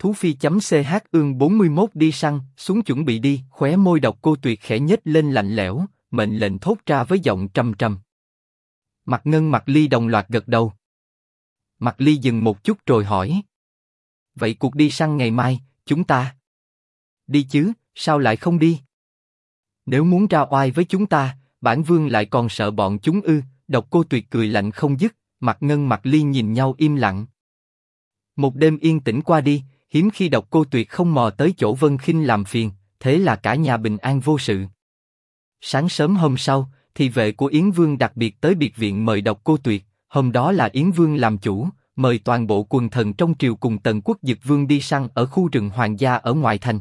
Thú Phi.ch ương 41 đi săn, xuống chuẩn bị đi, khóe môi Độc Cô Tuyệt khẽ nhếch lên lạnh lẽo, mệnh lệnh thốt ra với giọng trầm trầm. Mạc Ngân Mạc Ly đồng loạt gật đầu. Mạc Ly dừng một chút rồi hỏi. Vậy cuộc đi săn ngày mai, chúng ta đi chứ, sao lại không đi? Nếu muốn ra oai với chúng ta, bản vương lại còn sợ bọn chúng ư? Độc Cô Tuyệt cười lạnh không dứt, Mạc Ngân Mạc Ly nhìn nhau im lặng. Một đêm yên tĩnh qua đi, hiếm khi Độc Cô Tuyệt không mò tới chỗ Vân Khinh làm phiền, thế là cả nhà bình an vô sự. Sáng sớm hôm sau, thị vệ của Yến Vương đặc biệt tới biệt viện mời Độc Cô Tuyệt. Hôm đó là Yến Vương làm chủ, mời toàn bộ quần thần trong triều cùng Tần Quốc Dực Vương đi săn ở khu rừng hoàng gia ở ngoại thành.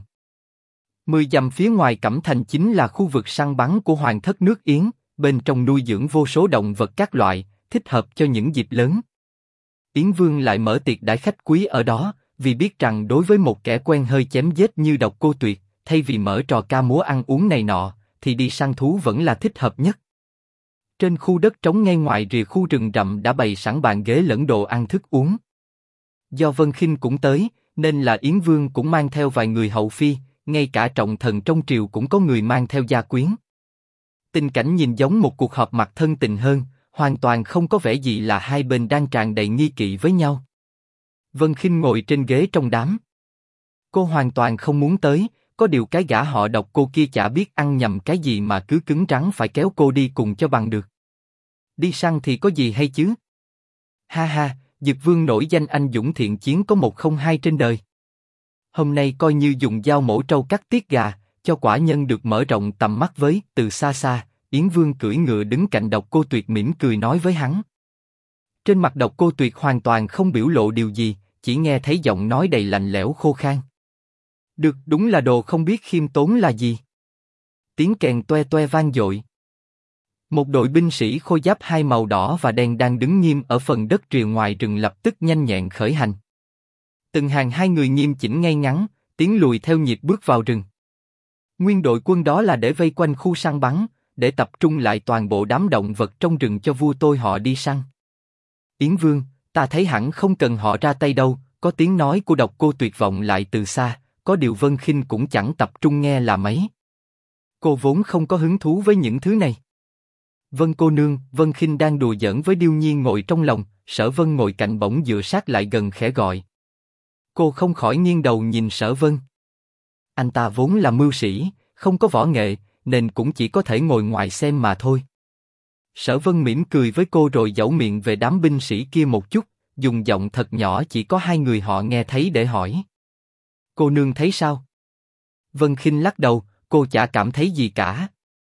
10 dặm phía ngoài Cẩm Thành chính là khu vực săn bắn của Hoàng thất nước Yến, bên trong nuôi dưỡng vô số động vật các loại, thích hợp cho những dịp lớn. Yến Vương lại mở tiệc đãi khách quý ở đó, vì biết rằng đối với một kẻ quen hơi chém giết như Độc Cô Tuyệt, thay vì mở trò ca múa ăn uống này nọ, thì đi săn thú vẫn là thích hợp nhất. Trên khu đất trống ngay ngoài rìa khu rừng rậm đã bày sẵn bàn ghế lẫn đồ ăn thức uống. Do Vân Khinh cũng tới, nên là Yến Vương cũng mang theo vài người hậu phi, ngay cả trọng thần trong triều cũng có người mang theo gia quyến. Tình cảnh nhìn giống một cuộc họp mặt thân tình hơn, hoàn toàn không có vẻ gì là hai bên đang tràn đầy nghi kỵ với nhau. Vân Khinh ngồi trên ghế trong đám. Cô hoàn toàn không muốn tới, có điều cái gã họ Độc cô kia chả biết ăn nhầm cái gì mà cứ cứng rắn phải kéo cô đi cùng cho bằng được. Đi săn thì có gì hay chứ? Ha ha, Dực Vương nổi danh anh dũng thiện chiến có một không hai trên đời. Hôm nay coi như dùng dao mổ trâu cắt tiết gà, cho quả nhân được mở rộng tầm mắt với. Từ xa xa, Yến Vương cưỡi ngựa đứng cạnh Độc Cô Tuyệt mỉm cười nói với hắn. Trên mặt Độc Cô Tuyệt hoàn toàn không biểu lộ điều gì, chỉ nghe thấy giọng nói đầy lạnh lẽo khô khan. Được, đúng là đồ không biết khiêm tốn là gì. Tiếng kèn toe toe vang dội. Một đội binh sĩ khôi giáp hai màu đỏ và đen đang đứng nghiêm ở phần đất rìa ngoài rừng lập tức nhanh nhẹn khởi hành. Từng hàng hai người nghiêm chỉnh ngay ngắn, tiến lùi theo nhịp bước vào rừng. Nguyên đội quân đó là để vây quanh khu săn bắn, để tập trung lại toàn bộ đám động vật trong rừng cho vua tôi họ đi săn. Yến Vương, ta thấy hẳn không cần họ ra tay đâu. Có tiếng nói của Độc Cô Tuyệt vọng lại từ xa, có điều Vân Khinh cũng chẳng tập trung nghe là mấy. Cô vốn không có hứng thú với những thứ này. Vân cô nương, Vân Khinh đang đùa giỡn với Điêu Nhi ngồi trong lòng, Sở Vân ngồi cạnh bỗng dựa sát lại gần khẽ gọi. Cô không khỏi nghiêng đầu nhìn Sở Vân. Anh ta vốn là mưu sĩ, không có võ nghệ, nên cũng chỉ có thể ngồi ngoài xem mà thôi. Sở Vân mỉm cười với cô rồi giấu miệng về đám binh sĩ kia một chút, dùng giọng thật nhỏ chỉ có hai người họ nghe thấy để hỏi. Cô nương thấy sao? Vân Khinh lắc đầu, cô chả cảm thấy gì cả.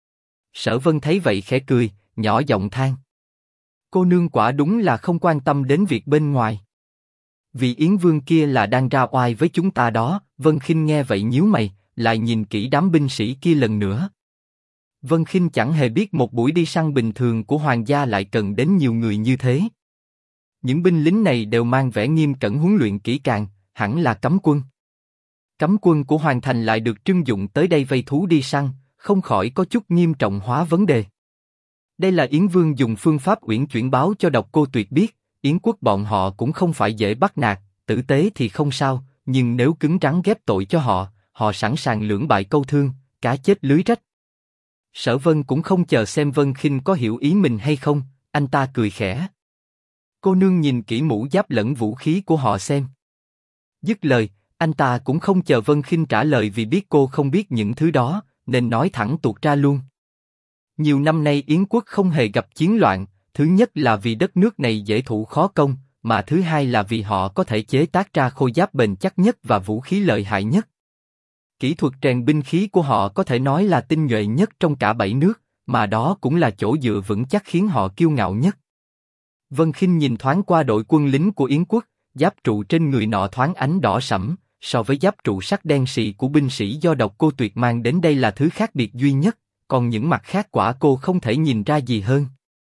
Sở Vân thấy vậy khẽ cười, nhỏ giọng than. Cô nương quả đúng là không quan tâm đến việc bên ngoài. Vị Yến Vương kia là đang ra oai với chúng ta đó. Vân Khinh nghe vậy nhíu mày, lại nhìn kỹ đám binh sĩ kia lần nữa. Vân Khinh chẳng hề biết một buổi đi săn bình thường của hoàng gia lại cần đến nhiều người như thế. Những binh lính này đều mang vẻ nghiêm cẩn huấn luyện kỹ càng, hẳn là cấm quân. Cấm quân của Hoàng Thành lại được trưng dụng tới đây vây thú đi săn, không khỏi có chút nghiêm trọng hóa vấn đề. Đây là Yến Vương dùng phương pháp uyển chuyển báo cho Độc Cô Tuyệt biết, Yến quốc bọn họ cũng không phải dễ bắt nạt, tử tế thì không sao, nhưng nếu cứng rắn ghép tội cho họ, họ sẵn sàng lưỡng bại câu thương, cá chết lưới rách. Sở Vân cũng không chờ xem Vân Khinh có hiểu ý mình hay không, anh ta cười khẽ. Cô nương nhìn kỹ mũ giáp lẫn vũ khí của họ xem. Dứt lời, anh ta cũng không chờ Vân Khinh trả lời vì biết cô không biết những thứ đó, nên nói thẳng tuột ra luôn. Nhiều năm nay Yến quốc không hề gặp chiến loạn, thứ nhất là vì đất nước này dễ thủ khó công, mà thứ hai là vì họ có thể chế tác ra khôi giáp bền chắc nhất và vũ khí lợi hại nhất. Kỹ thuật rèn binh khí của họ có thể nói là tinh nhuệ nhất trong cả 7 nước, mà đó cũng là chỗ dựa vững chắc khiến họ kiêu ngạo nhất. Vân Khinh nhìn thoáng qua đội quân lính của Yến quốc, giáp trụ trên người nọ thoáng ánh đỏ sẫm, so với giáp trụ sắt đen sì của binh sĩ do Độc Cô Tuyệt mang đến đây là thứ khác biệt duy nhất, còn những mặt khác quả cô không thể nhìn ra gì hơn.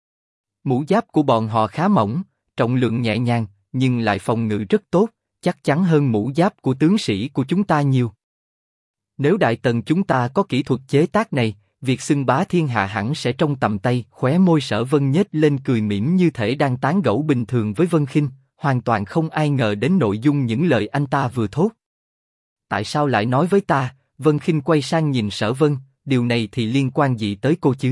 Mũ giáp của bọn họ khá mỏng, trọng lượng nhẹ nhàng, nhưng lại phòng ngự rất tốt, chắc chắn hơn mũ giáp của tướng sĩ của chúng ta nhiều. Nếu Đại Tần chúng ta có kỹ thuật chế tác này, việc xưng bá thiên hạ hẳn sẽ trong tầm tay. Khóe môi Sở Vân nhếch lên cười mỉm như thể đang tán gẫu bình thường với Vân Khinh, hoàn toàn không ai ngờ đến nội dung những lời anh ta vừa thốt. Tại sao lại nói với ta? Vân Khinh quay sang nhìn Sở Vân, điều này thì liên quan gì tới cô chứ?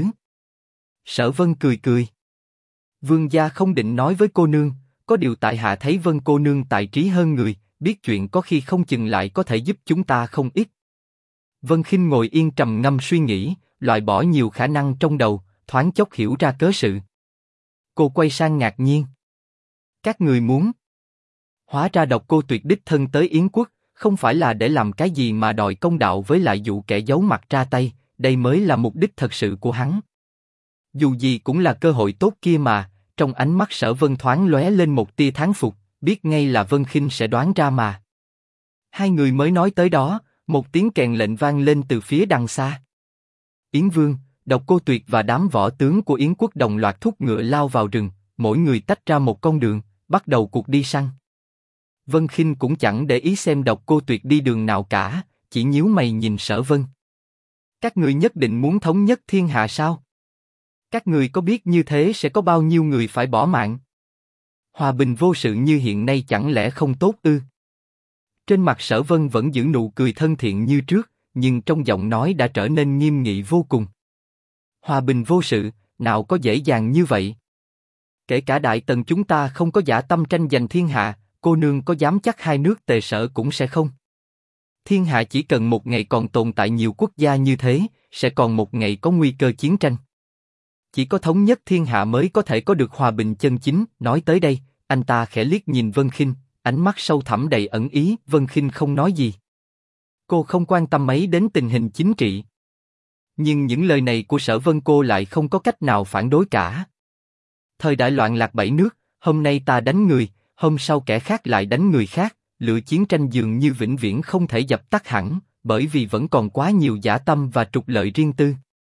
Sở Vân cười cười. Vương gia không định nói với cô nương, có điều tại hạ thấy Vân cô nương tài trí hơn người, biết chuyện có khi không chừng lại có thể giúp chúng ta không ít. Vân Khinh ngồi yên trầm ngâm suy nghĩ, loại bỏ nhiều khả năng trong đầu, thoáng chốc hiểu ra cớ sự. Cô quay sang ngạc nhiên. Các người muốn? Hóa ra Độc Cô Tuyệt đích thân tới Yến quốc, không phải là để làm cái gì mà đòi công đạo với lại dụ kẻ giấu mặt ra tay, đây mới là mục đích thật sự của hắn. Dù gì cũng là cơ hội tốt kia mà. Trong ánh mắt Sở Vân thoáng lóe lên một tia thán phục, biết ngay là Vân Khinh sẽ đoán ra mà. Hai người mới nói tới đó, một tiếng kèn lệnh vang lên từ phía đằng xa. Yến Vương, Độc Cô Tuyệt và đám võ tướng của Yến quốc đồng loạt thúc ngựa lao vào rừng, mỗi người tách ra một con đường, bắt đầu cuộc đi săn. Vân Khinh cũng chẳng để ý xem Độc Cô Tuyệt đi đường nào cả, chỉ nhíu mày nhìn Sở Vân. Các người nhất định muốn thống nhất thiên hạ sao? Các người có biết như thế sẽ có bao nhiêu người phải bỏ mạng? Hòa bình vô sự như hiện nay chẳng lẽ không tốt ư? Trên mặt Sở Vân vẫn giữ nụ cười thân thiện như trước, nhưng trong giọng nói đã trở nên nghiêm nghị vô cùng. Hòa bình vô sự, nào có dễ dàng như vậy? Kể cả Đại Tần chúng ta không có dã tâm tranh giành thiên hạ, cô nương có dám chắc hai nước Tề Sở cũng sẽ không? Thiên hạ chỉ cần một ngày còn tồn tại nhiều quốc gia như thế, sẽ còn một ngày có nguy cơ chiến tranh. Chỉ có thống nhất thiên hạ mới có thể có được hòa bình chân chính. Nói tới đây, anh ta khẽ liếc nhìn Vân Khinh, ánh mắt sâu thẳm đầy ẩn ý. Vân Khinh không nói gì. Cô không quan tâm mấy đến tình hình chính trị. Nhưng những lời này của Sở Vân cô lại không có cách nào phản đối cả. Thời đại loạn lạc bảy nước, hôm nay ta đánh người, hôm sau kẻ khác lại đánh người khác, lửa chiến tranh dường như vĩnh viễn không thể dập tắt hẳn, bởi vì vẫn còn quá nhiều dã tâm và trục lợi riêng tư.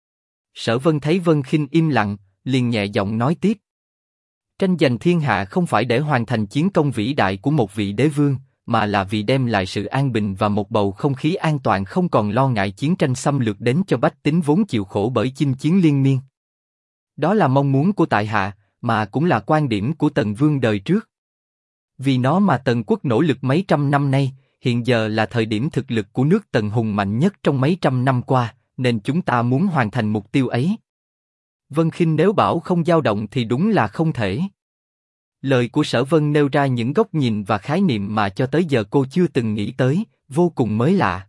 Sở Vân thấy Vân Khinh im lặng, liền nhẹ giọng nói tiếp. Tranh giành thiên hạ không phải để hoàn thành chiến công vĩ đại của một vị đế vương, mà là vì đem lại sự an bình và một bầu không khí an toàn không còn lo ngại chiến tranh xâm lược đến cho bách tính vốn chịu khổ bởi chinh chiến liên miên. Đó là mong muốn của tại hạ, mà cũng là quan điểm của Tần Vương đời trước. Vì nó mà Tần quốc nỗ lực mấy trăm năm nay, hiện giờ là thời điểm thực lực của nước Tần hùng mạnh nhất trong mấy trăm năm qua, nên chúng ta muốn hoàn thành mục tiêu ấy. Vân Khinh nếu bảo không dao động thì đúng là không thể. Lời của Sở Vân nêu ra những góc nhìn và khái niệm mà cho tới giờ cô chưa từng nghĩ tới, vô cùng mới lạ.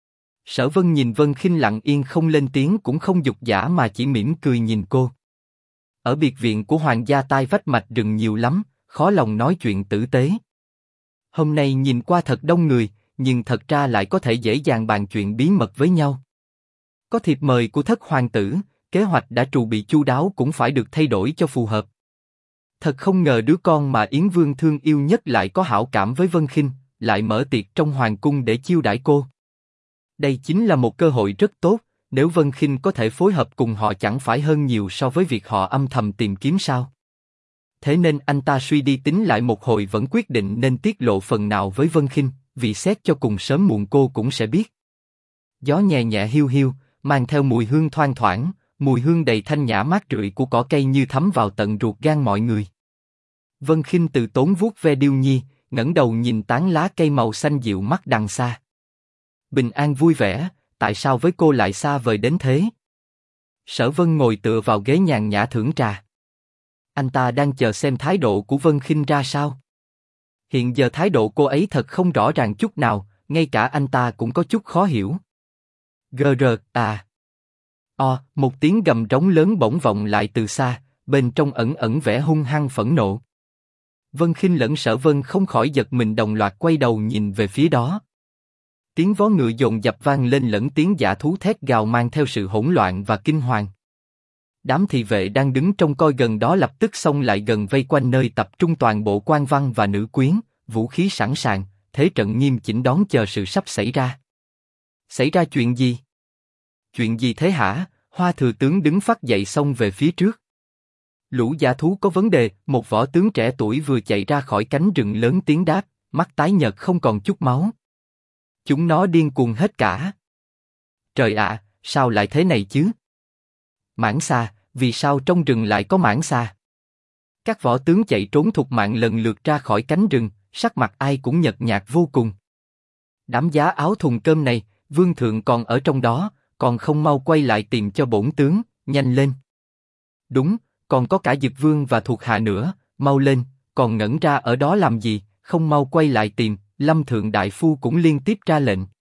Sở Vân nhìn Vân Khinh lặng yên không lên tiếng cũng không dục dã mà chỉ mỉm cười nhìn cô. Ở biệt viện của hoàng gia tai vách mạch rừng nhiều lắm, khó lòng nói chuyện tử tế. Hôm nay nhìn qua thật đông người, nhưng thật ra lại có thể dễ dàng bàn chuyện bí mật với nhau. Có thiệp mời của thất hoàng tử, kế hoạch đã trù bị chu đáo cũng phải được thay đổi cho phù hợp. Thật không ngờ đứa con mà Yến Vương thương yêu nhất lại có hảo cảm với Vân Khinh, lại mở tiệc trong hoàng cung để chiêu đãi cô. Đây chính là một cơ hội rất tốt, nếu Vân Khinh có thể phối hợp cùng họ chẳng phải hơn nhiều so với việc họ âm thầm tìm kiếm sao? Thế nên anh ta suy đi tính lại một hồi vẫn quyết định nên tiết lộ phần nào với Vân Khinh, vì xét cho cùng sớm muộn cô cũng sẽ biết. Gió nhẹ nhẹ hiu hiu, mang theo mùi hương thoang thoảng, mùi hương đầy thanh nhã mát rượi của cỏ cây như thấm vào tận ruột gan mọi người. Vân Khinh từ tốn vuốt ve điêu nhi, ngẩng đầu nhìn tán lá cây màu xanh dịu mắt đằng xa. Bình an vui vẻ, tại sao với cô lại xa vời đến thế? Sở Vân ngồi tựa vào ghế nhàn nhã thưởng trà. Anh ta đang chờ xem thái độ của Vân Khinh ra sao. Hiện giờ thái độ cô ấy thật không rõ ràng chút nào, ngay cả anh ta cũng có chút khó hiểu. Một tiếng gầm rống lớn bỗng vọng lại từ xa, bên trong ẩn ẩn vẻ hung hăng phẫn nộ. Vân Khinh lẫn Sở Vân không khỏi giật mình đồng loạt quay đầu nhìn về phía đó. Tiếng vó ngựa dồn dập vang lên lẫn tiếng dã thú thét gào mang theo sự hỗn loạn và kinh hoàng. Đám thị vệ đang đứng trông coi gần đó lập tức xông lại gần vây quanh nơi tập trung toàn bộ quan văn và nữ quyến, vũ khí sẵn sàng, thế trận nghiêm chỉnh đón chờ sự sắp xảy ra. Xảy ra chuyện gì? Chuyện gì thế hả? Hoa thừa tướng đứng phắt dậy xông về phía trước. Lũ dã thú có vấn đề, một võ tướng trẻ tuổi vừa chạy ra khỏi cánh rừng lớn tiếng đáp, mắt tái nhợt không còn chút máu. Chúng nó điên cuồng hết cả. Trời ạ, sao lại thế này chứ? Mãng xà, vì sao trong rừng lại có mãng xà? Các võ tướng chạy trốn thục mạng lần lượt ra khỏi cánh rừng, sắc mặt ai cũng nhợt nhạt vô cùng. Đám giá áo thùng cơm này, vương thượng còn ở trong đó, còn không mau quay lại tìm cho bổn tướng, nhanh lên. Đúng, còn có cả Dực Vương và thuộc hạ nữa, mau lên, còn ngẩn ra ở đó làm gì, không mau quay lại tìm. Lâm Thượng Đại Phu cũng liên tiếp ra lệnh.